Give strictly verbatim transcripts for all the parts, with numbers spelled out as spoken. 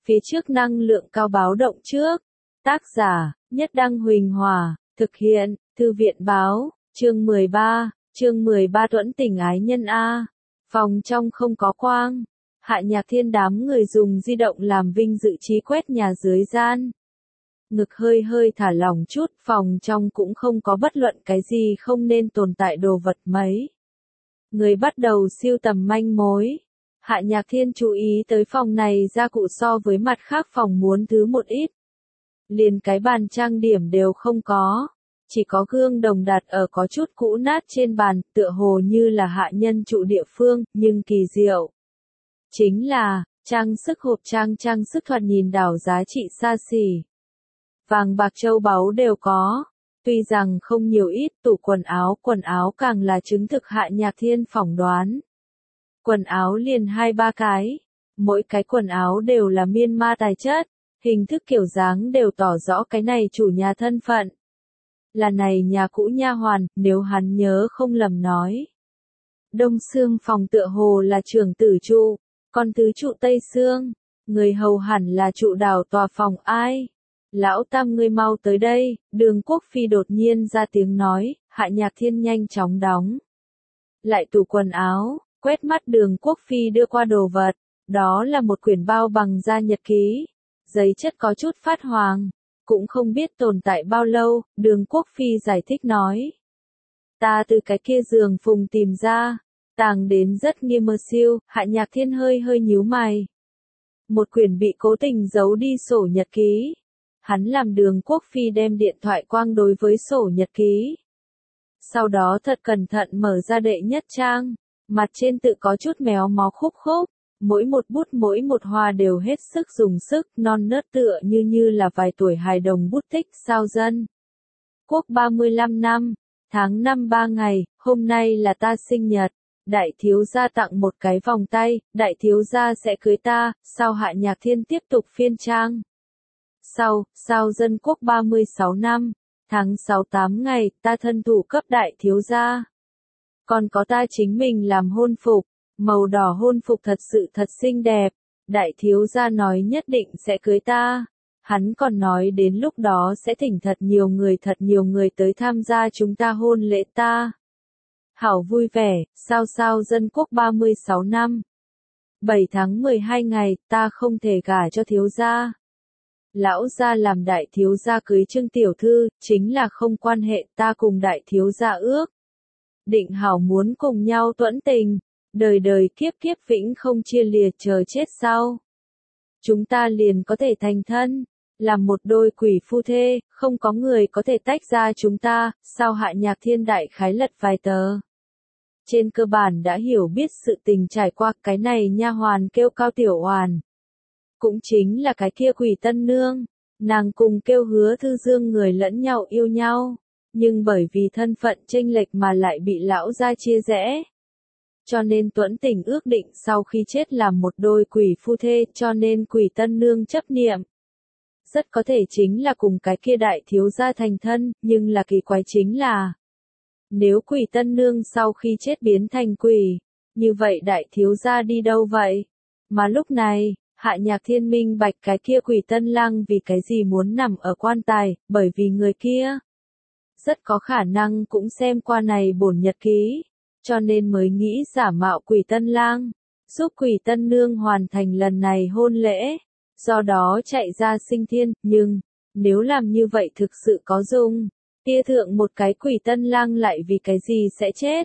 Phía trước năng lượng cao báo động trước. Tác giả, Nhất Đăng Huỳnh Hòa, thực hiện, Thư viện Báo, chương mười ba, chương mười ba Tuẫn tình ái nhân A. Phòng trong không có quang. Hạ Nhạc Thiên đám người dùng di động làm vinh dự trí quét nhà dưới gian. Ngực hơi hơi thả lỏng chút, phòng trong cũng không có bất luận cái gì không nên tồn tại đồ vật mấy. Người bắt đầu siêu tầm manh mối. Hạ Nhạc Thiên chú ý tới phòng này gia cụ so với mặt khác phòng muốn thứ một ít. Liền cái bàn trang điểm đều không có. Chỉ có gương đồng đặt ở có chút cũ nát trên bàn, tựa hồ như là hạ nhân trụ địa phương, nhưng kỳ diệu. Chính là, trang sức hộp trang trang sức thoạt nhìn đảo giá trị xa xỉ. Vàng bạc châu báu đều có. Tuy rằng không nhiều ít, tủ quần áo, quần áo càng là chứng thực Hạ Nhạc Thiên phỏng đoán. Quần áo liền hai ba cái. Mỗi cái quần áo đều là miên ma tài chất. Hình thức kiểu dáng đều tỏ rõ cái này chủ nhà thân phận. Là này nhà cũ nha hoàn, nếu hắn nhớ không lầm nói. Đông Xương phòng tựa hồ là trưởng tử trụ, còn tứ trụ Tây Xương. Người hầu hẳn là trụ đảo tòa phòng ai. Lão Tam ngươi mau tới đây, Đường Quốc Phi đột nhiên ra tiếng nói, Hạ Nhạc Thiên nhanh chóng đóng. Lại tủ quần áo, quét mắt Đường Quốc Phi đưa qua đồ vật, đó là một quyển bao bằng da nhật ký, giấy chất có chút phát hoàng, cũng không biết tồn tại bao lâu, Đường Quốc Phi giải thích nói. Ta từ cái kia giường phùng tìm ra, tàng đến rất nghiêm mơ siêu, Hạ Nhạc Thiên hơi hơi nhíu mày. Một quyển bị cố tình giấu đi sổ nhật ký. Hắn làm Đường Quốc Phi đem điện thoại quang đối với sổ nhật ký. Sau đó thật cẩn thận mở ra đệ nhất trang, mặt trên tự có chút méo mó khúc khúc, mỗi một bút mỗi một hoa đều hết sức dùng sức, non nớt tựa như như là vài tuổi hài đồng bút tích sao dân. Quốc ba mươi lăm năm, tháng năm ba ngày, hôm nay là ta sinh nhật, đại thiếu gia tặng một cái vòng tay, đại thiếu gia sẽ cưới ta, sao Hạ Nhạc Thiên tiếp tục phiên trang. Sau, sao dân quốc ba mươi sáu năm, tháng sáu tám ngày, ta thân thủ cấp đại thiếu gia. Còn có ta chính mình làm hôn phục, màu đỏ hôn phục thật sự thật xinh đẹp, đại thiếu gia nói nhất định sẽ cưới ta. Hắn còn nói đến lúc đó sẽ thỉnh thật nhiều người thật nhiều người tới tham gia chúng ta hôn lễ ta. Hảo vui vẻ, sao sao dân quốc ba mươi sáu năm. bảy tháng mười hai ngày, ta không thể gả cho thiếu gia. Lão gia làm đại thiếu gia cưới Trương tiểu thư, chính là không quan hệ, ta cùng đại thiếu gia ước. Định hảo muốn cùng nhau tuẫn tình, đời đời kiếp kiếp vĩnh không chia lìa chờ chết sau. Chúng ta liền có thể thành thân, làm một đôi quỷ phu thê, không có người có thể tách ra chúng ta, sao Hạ Nhạc Thiên đại khái lật vài tờ. Trên cơ bản đã hiểu biết sự tình trải qua, cái này nha hoàn kêu Cao Tiểu Oàn. Cũng chính là cái kia quỷ tân nương, nàng cùng kêu Hứa Thư Dương người lẫn nhau yêu nhau, nhưng bởi vì thân phận chênh lệch mà lại bị lão gia chia rẽ. Cho nên tuẫn tình ước định sau khi chết làm một đôi quỷ phu thê, cho nên quỷ tân nương chấp niệm. Rất có thể chính là cùng cái kia đại thiếu gia thành thân, nhưng là kỳ quái chính là, nếu quỷ tân nương sau khi chết biến thành quỷ, như vậy đại thiếu gia đi đâu vậy? Mà lúc này, Hạ Nhạc Thiên minh bạch cái kia quỷ tân lang vì cái gì muốn nằm ở quan tài, bởi vì người kia rất có khả năng cũng xem qua này bổn nhật ký, cho nên mới nghĩ giả mạo quỷ tân lang, giúp quỷ tân nương hoàn thành lần này hôn lễ, do đó chạy ra sinh thiên, nhưng, nếu làm như vậy thực sự có dùng, kia thượng một cái quỷ tân lang lại vì cái gì sẽ chết?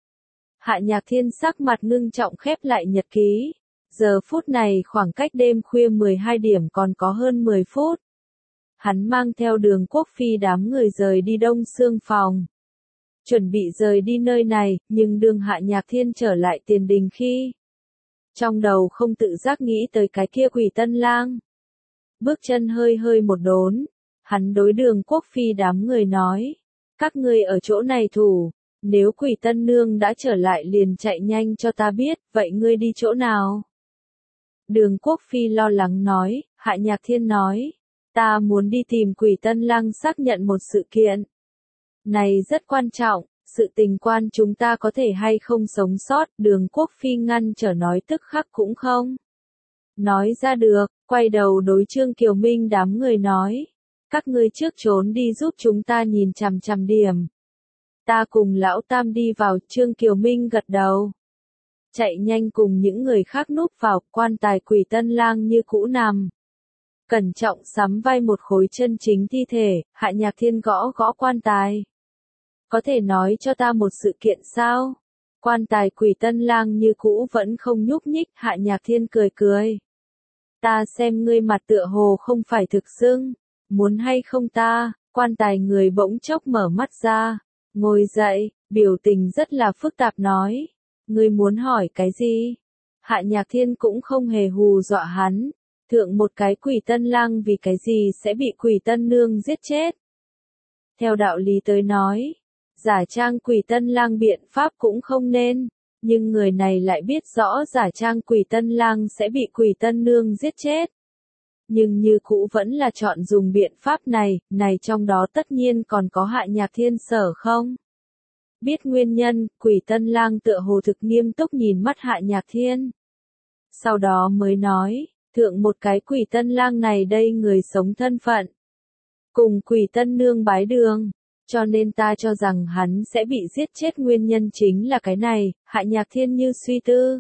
Hạ Nhạc Thiên sắc mặt ngưng trọng khép lại nhật ký. Giờ phút này khoảng cách đêm khuya mười hai điểm còn có hơn mười phút. Hắn mang theo Đường Quốc Phi đám người rời đi Đông Xương phòng. Chuẩn bị rời đi nơi này, nhưng đường Hạ Nhạc Thiên trở lại tiền đình khi. Trong đầu không tự giác nghĩ tới cái kia quỷ tân lang. Bước chân hơi hơi một đốn. Hắn đối Đường Quốc Phi đám người nói. Các ngươi ở chỗ này thủ. Nếu quỷ tân nương đã trở lại liền chạy nhanh cho ta biết, vậy ngươi đi chỗ nào? Đường Quốc Phi lo lắng nói, Hạ Nhạc Thiên nói, ta muốn đi tìm quỷ tân lang xác nhận một sự kiện. Này rất quan trọng, sự tình quan chúng ta có thể hay không sống sót, Đường Quốc Phi ngăn trở nói tức khắc cũng không. Nói ra được, quay đầu đối Trương Kiều Minh đám người nói, các ngươi trước trốn đi giúp chúng ta nhìn chằm chằm điểm. Ta cùng lão tam đi vào, Trương Kiều Minh gật đầu. Chạy nhanh cùng những người khác núp vào, quan tài Quỷ Tân Lang như cũ nằm. Cẩn trọng sắm vai một khối chân chính thi thể, Hạ Nhạc Thiên gõ gõ quan tài. Có thể nói cho ta một sự kiện sao? Quan tài Quỷ Tân Lang như cũ vẫn không nhúc nhích, Hạ Nhạc Thiên cười cười. Ta xem ngươi mặt tựa hồ không phải thực xưng, muốn hay không ta? Quan tài người bỗng chốc mở mắt ra, ngồi dậy, biểu tình rất là phức tạp nói. Ngươi muốn hỏi cái gì? Hạ Nhạc Thiên cũng không hề hù dọa hắn. Thượng một cái Quỷ Tân Lang vì cái gì sẽ bị Quỷ Tân Nương giết chết? Theo đạo lý tới nói, giả trang Quỷ Tân Lang biện pháp cũng không nên, nhưng người này lại biết rõ giả trang Quỷ Tân Lang sẽ bị Quỷ Tân Nương giết chết. Nhưng như cũ vẫn là chọn dùng biện pháp này, này trong đó tất nhiên còn có Hạ Nhạc Thiên sở không? Biết nguyên nhân, Quỷ Tân Lang tựa hồ thực nghiêm túc nhìn mắt Hạ Nhạc Thiên. Sau đó mới nói, thượng một cái Quỷ Tân Lang này đây người sống thân phận. Cùng Quỷ Tân Nương bái đường, cho nên ta cho rằng hắn sẽ bị giết chết nguyên nhân chính là cái này, Hạ Nhạc Thiên như suy tư.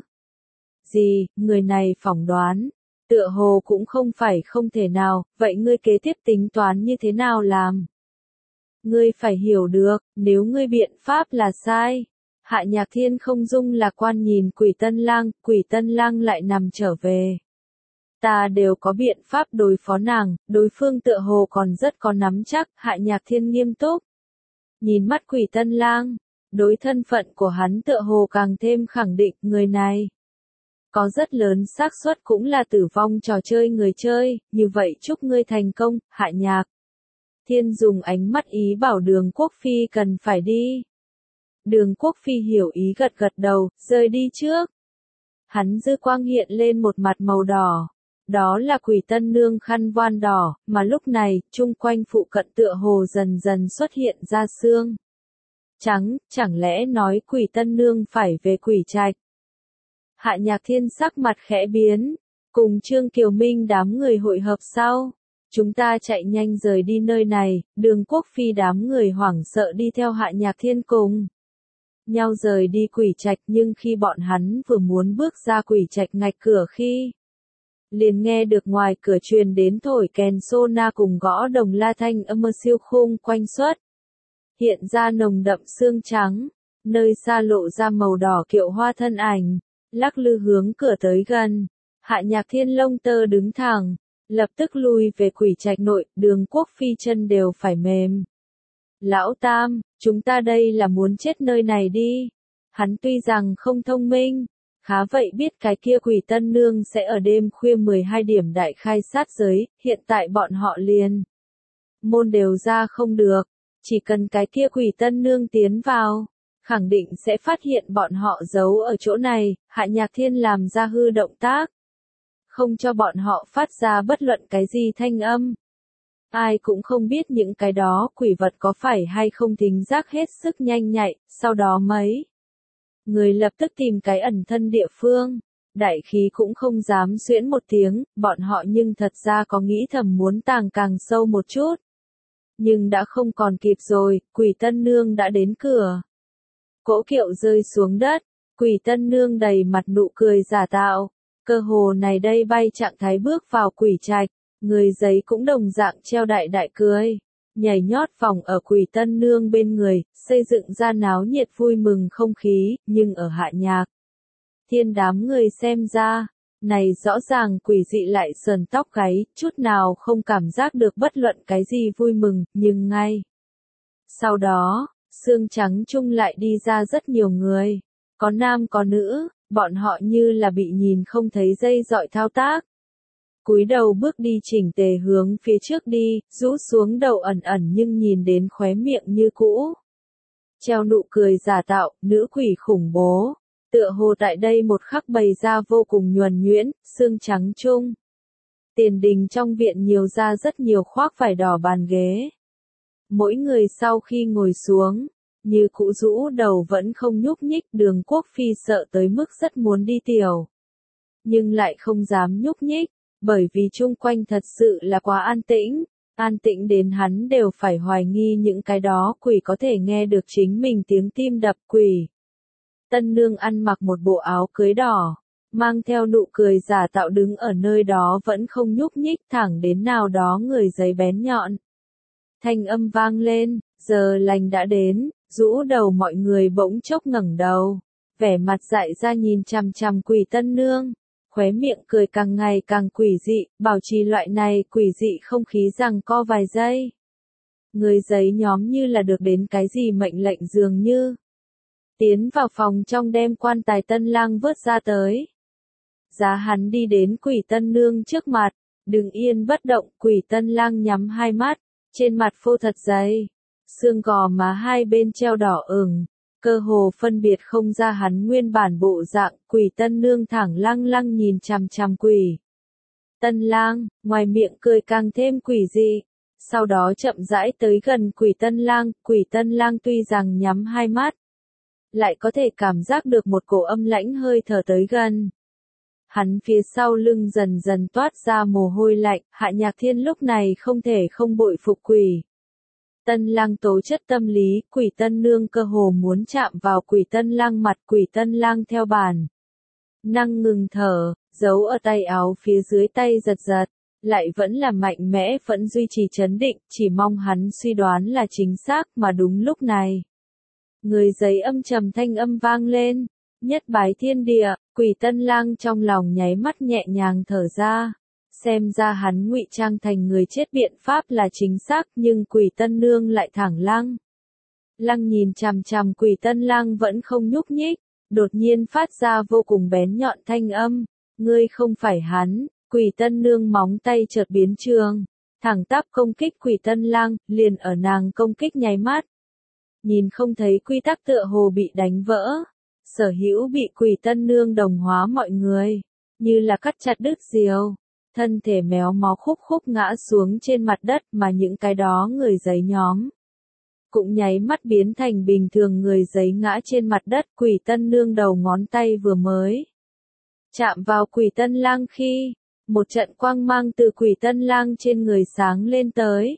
Gì, người này phỏng đoán, tựa hồ cũng không phải không thể nào, vậy ngươi kế tiếp tính toán như thế nào làm? Ngươi phải hiểu được, nếu ngươi biện pháp là sai. Hạ Nhạc Thiên không dung lạc quan nhìn Quỷ Tân Lang, Quỷ Tân Lang lại nằm trở về. Ta đều có biện pháp đối phó nàng, đối phương tựa hồ còn rất có nắm chắc, Hạ Nhạc Thiên nghiêm túc. Nhìn mắt Quỷ Tân Lang, đối thân phận của hắn tựa hồ càng thêm khẳng định người này. Có rất lớn xác suất cũng là tử vong trò chơi người chơi, như vậy chúc ngươi thành công, Hạ Nhạc Thiên dùng ánh mắt ý bảo Đường Quốc Phi cần phải đi. Đường Quốc Phi hiểu ý gật gật đầu, rời đi trước. Hắn dư quang hiện lên một mặt màu đỏ. Đó là Quỷ Tân Nương khăn voan đỏ, mà lúc này, chung quanh phụ cận tựa hồ dần dần xuất hiện ra xương trắng, chẳng lẽ nói Quỷ Tân Nương phải về Quỷ Trạch? Hạ Nhạc Thiên sắc mặt khẽ biến, cùng Trương Kiều Minh đám người hội hợp sau. Chúng ta chạy nhanh rời đi nơi này, Đường Quốc Phi đám người hoảng sợ đi theo Hạ Nhạc Thiên cùng nhau rời đi Quỷ Trạch, nhưng khi bọn hắn vừa muốn bước ra Quỷ Trạch ngạch cửa khi liền nghe được ngoài cửa truyền đến thổi kèn sô na cùng gõ đồng la thanh âm siêu khung quanh xuất. Hiện ra nồng đậm xương trắng, nơi xa lộ ra màu đỏ kiệu hoa thân ảnh, lắc lư hướng cửa tới gần. Hạ Nhạc Thiên lông tơ đứng thẳng, lập tức lui về Quỷ Trạch nội, Đường Quốc Phi chân đều phải mềm. Lão Tam, chúng ta đây là muốn chết nơi này đi. Hắn tuy rằng không thông minh, khá vậy biết cái kia Quỷ Tân Nương sẽ ở đêm khuya mười hai điểm đại khai sát giới, hiện tại bọn họ liền môn đều ra không được, chỉ cần cái kia Quỷ Tân Nương tiến vào, khẳng định sẽ phát hiện bọn họ giấu ở chỗ này. Hạ Nhạc Thiên làm ra hư động tác, không cho bọn họ phát ra bất luận cái gì thanh âm. Ai cũng không biết những cái đó quỷ vật có phải hay không thính giác hết sức nhanh nhạy, sau đó mấy người lập tức tìm cái ẩn thân địa phương, đại khí cũng không dám xuyễn một tiếng, bọn họ nhưng thật ra có nghĩ thầm muốn tàng càng sâu một chút. Nhưng đã không còn kịp rồi, Quỷ Tân Nương đã đến cửa. Cỗ kiệu rơi xuống đất, Quỷ Tân Nương đầy mặt nụ cười giả tạo, cơ hồ này đây bay trạng thái bước vào Quỷ Trạch, người giấy cũng đồng dạng treo đại đại cười. Nhảy nhót vòng ở Quỷ Tân Nương bên người, xây dựng ra náo nhiệt vui mừng không khí, nhưng ở Hạ Nhạc Thiên đám người xem ra, này rõ ràng quỷ dị lại sờn tóc gáy, chút nào không cảm giác được bất luận cái gì vui mừng, nhưng ngay sau đó, xương trắng chung lại đi ra rất nhiều người, có nam có nữ, bọn họ như là bị nhìn không thấy dây dọi thao tác. Cúi đầu bước đi chỉnh tề hướng phía trước đi, rũ xuống đầu ẩn ẩn nhưng nhìn đến khóe miệng như cũ. Treo nụ cười giả tạo, nữ quỷ khủng bố. Tựa hồ tại đây một khắc bày ra vô cùng nhuần nhuyễn, xương trắng chung. Tiền đình trong viện nhiều ra rất nhiều khoác vải đỏ bàn ghế. Mỗi người sau khi ngồi xuống, như cũ rũ đầu vẫn không nhúc nhích. Đường Quốc Phi sợ tới mức rất muốn đi tiểu, nhưng lại không dám nhúc nhích. bởi vì chung quanh thật sự là quá an tĩnh, an tĩnh đến hắn đều phải hoài nghi những cái đó quỷ có thể nghe được chính mình tiếng tim đập. Quỷ tân nương ăn mặc một bộ áo cưới đỏ, mang theo nụ cười giả tạo đứng ở nơi đó vẫn không nhúc nhích, thẳng đến nào đó người giấy bén nhọn. Thanh âm vang lên, giờ lành đã đến, rũ đầu mọi người bỗng chốc ngẩng đầu, vẻ mặt dại ra nhìn chằm chằm quỷ tân nương, khóe miệng cười càng ngày càng quỷ dị, bảo trì loại này quỷ dị không khí giằng co vài giây. Người giấy nhóm như là được đến cái gì mệnh lệnh dường như. Tiến vào phòng trong đem quan tài tân lang vớt ra tới. Giá hắn đi đến quỷ tân nương trước mặt, đứng yên bất động, quỷ tân lang nhắm hai mắt, trên mặt phô thật dày, xương gò má hai bên treo đỏ ửng, cơ hồ phân biệt không ra hắn nguyên bản bộ dạng. Quỷ tân nương thẳng lăng lăng nhìn chằm chằm quỷ tân lang, ngoài miệng cười càng thêm quỷ dị, sau đó chậm rãi tới gần quỷ tân lang. Quỷ tân lang tuy rằng nhắm hai mắt, lại có thể cảm giác được một cổ âm lãnh hơi thở tới gần. Hắn phía sau lưng dần dần toát ra mồ hôi lạnh, Hạ Nhạc Thiên lúc này không thể không bội phục quỷ tân lang tố chất tâm lý. Quỷ tân nương cơ hồ muốn chạm vào quỷ tân lang mặt, quỷ tân lang theo bản năng ngừng thở, giấu ở tay áo phía dưới tay giật giật, lại vẫn là mạnh mẽ vẫn duy trì trấn định, chỉ mong hắn suy đoán là chính xác. Mà đúng lúc này, người giấy âm trầm thanh âm vang lên, nhất bái thiên địa. Quỷ tân lang trong lòng nháy mắt nhẹ nhàng thở ra, xem ra hắn ngụy trang thành người chết biện pháp là chính xác, nhưng quỷ tân nương lại thẳng lăng lăng nhìn chằm chằm quỷ tân lang vẫn không nhúc nhích, đột nhiên phát ra vô cùng bén nhọn thanh âm, ngươi không phải hắn. Quỷ tân nương móng tay chợt biến trường, thẳng tắp công kích quỷ tân lang. Liền ở nàng công kích nháy mắt, nhìn không thấy quy tắc tựa hồ bị đánh vỡ, sở hữu bị quỷ tân nương đồng hóa mọi người, như là cắt chặt đứt diều, thân thể méo mó khúc khúc ngã xuống trên mặt đất. Mà những cái đó người giấy nhóm cũng nháy mắt biến thành bình thường người giấy ngã trên mặt đất. Quỷ tân nương đầu ngón tay vừa mới chạm vào quỷ tân lang khi, một trận quang mang từ quỷ tân lang trên người sáng lên tới.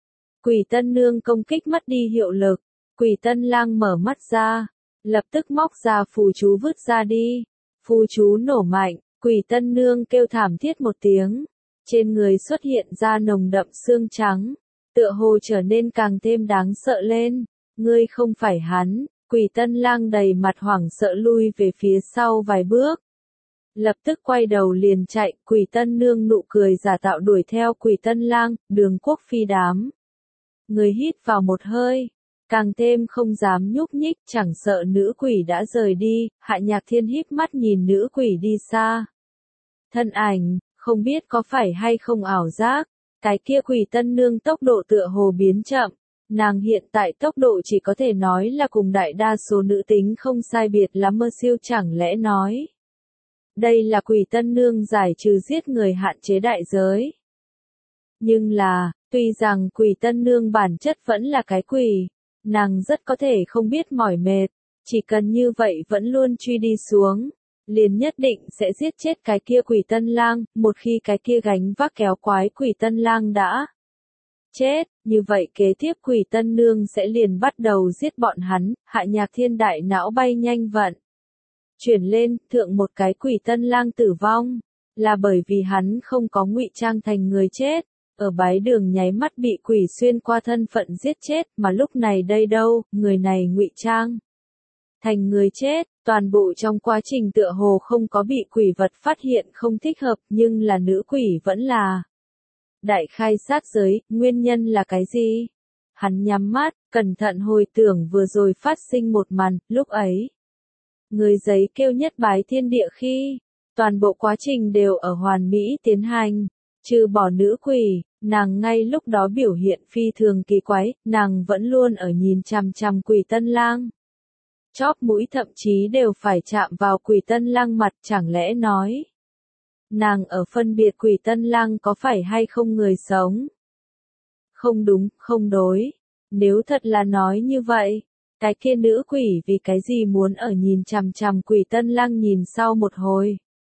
Quỷ tân nương công kích mất đi hiệu lực, quỷ tân lang mở mắt ra, lập tức móc ra phù chú vứt ra đi. Phù chú nổ mạnh, quỷ tân nương kêu thảm thiết một tiếng, trên người xuất hiện ra nồng đậm xương trắng, tựa hồ trở nên càng thêm đáng sợ lên. Ngươi không phải hắn. Quỷ tân lang đầy mặt hoảng sợ lui về phía sau vài bước, lập tức quay đầu liền chạy. Quỷ tân nương nụ cười giả tạo đuổi theo quỷ tân lang. Đường Quốc Phi đám người hít vào một hơi, càng thêm không dám nhúc nhích, chẳng sợ nữ quỷ đã rời đi. Hạ Nhạc Thiên híp mắt nhìn nữ quỷ đi xa, thân ảnh không biết có phải hay không ảo giác, cái kia quỷ tân nương tốc độ tựa hồ biến chậm, nàng hiện tại tốc độ chỉ có thể nói là cùng đại đa số nữ tính không sai biệt lắm. Mơ siêu chẳng lẽ nói đây là quỷ tân nương giải trừ giết người hạn chế đại giới. Nhưng là, tuy rằng quỷ tân nương bản chất vẫn là cái quỷ, nàng rất có thể không biết mỏi mệt, chỉ cần như vậy vẫn luôn truy đi xuống, liền nhất định sẽ giết chết cái kia quỷ tân lang. Một khi cái kia gánh vác kéo quái quỷ tân lang đã chết, như vậy kế tiếp quỷ tân nương sẽ liền bắt đầu giết bọn hắn. Hạ Nhạc Thiên đại não bay nhanh vận chuyển lên, thượng một cái quỷ tân lang tử vong, là bởi vì hắn không có ngụy trang thành người chết, ở bái đường nháy mắt bị quỷ xuyên qua thân phận giết chết. Mà lúc này đây đâu, người này ngụy trang thành người chết, toàn bộ trong quá trình tựa hồ không có bị quỷ vật phát hiện không thích hợp, nhưng là nữ quỷ vẫn là đại khai sát giới. Nguyên nhân là cái gì? Hắn nhắm mắt, cẩn thận hồi tưởng vừa rồi phát sinh một màn. Lúc ấy, người giấy kêu nhất bái thiên địa khi, toàn bộ quá trình đều ở hoàn mỹ tiến hành, trừ bỏ nữ quỷ, nàng ngay lúc đó biểu hiện phi thường kỳ quái, nàng vẫn luôn ở nhìn chằm chằm quỷ tân lang. Chóp mũi thậm chí đều phải chạm vào quỷ tân lang mặt. Chẳng lẽ nói nàng ở phân biệt quỷ tân lang có phải hay không người sống? Không đúng, không đối. Nếu thật là nói như vậy, cái kia nữ quỷ vì cái gì muốn ở nhìn chằm chằm quỷ tân lang? Nhìn sau một hồi,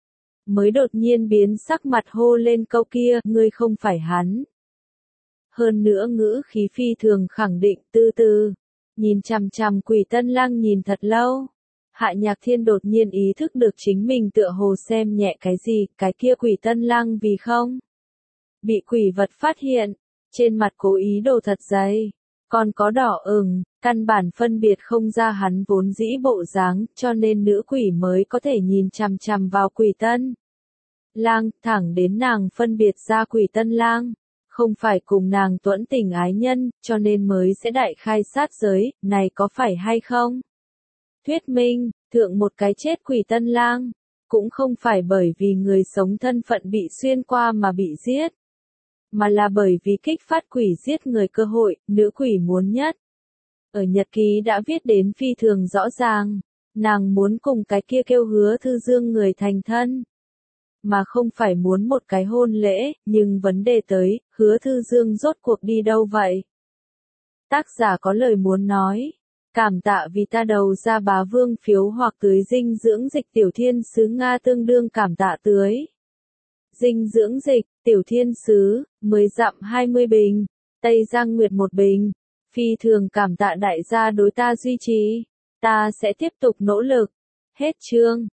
mới đột nhiên biến sắc mặt hô lên câu kia, ngươi không phải hắn. Hơn nữa ngữ khí phi thường khẳng định, từ từ, nhìn chằm chằm Quỷ Tân Lang nhìn thật lâu. Hạ Nhạc Thiên đột nhiên ý thức được chính mình tựa hồ xem nhẹ cái gì, cái kia Quỷ Tân Lang vì không bị quỷ vật phát hiện, trên mặt cố ý đồ thật dày, còn có đỏ ửng, căn bản phân biệt không ra hắn vốn dĩ bộ dáng, cho nên nữ quỷ mới có thể nhìn chằm chằm vào Quỷ Tân Lang, thẳng đến nàng phân biệt ra Quỷ Tân Lang không phải cùng nàng tuẫn tình ái nhân, cho nên mới sẽ đại khai sát giới, này có phải hay không? Thuyết minh, thượng một cái chết Quỷ Tân Lang, cũng không phải bởi vì người sống thân phận bị xuyên qua mà bị giết, mà là bởi vì kích phát quỷ giết người cơ hội, nữ quỷ muốn nhất. Ở nhật ký đã viết đến phi thường rõ ràng, nàng muốn cùng cái kia kêu Hứa Thư Dương người thành thân, mà không phải muốn một cái hôn lễ, nhưng vấn đề tới, Hứa Thư Dương rốt cuộc đi đâu vậy? Tác giả có lời muốn nói, cảm tạ vì ta đầu ra bá vương phiếu hoặc tưới dinh dưỡng dịch tiểu thiên sứ Nga tương đương cảm tạ tưới. Dinh dưỡng dịch, tiểu thiên sứ, mười dặm hai mươi bình, Tây Giang Nguyệt một bình, phi thường cảm tạ đại gia đối ta duy trì, ta sẽ tiếp tục nỗ lực. Hết chương.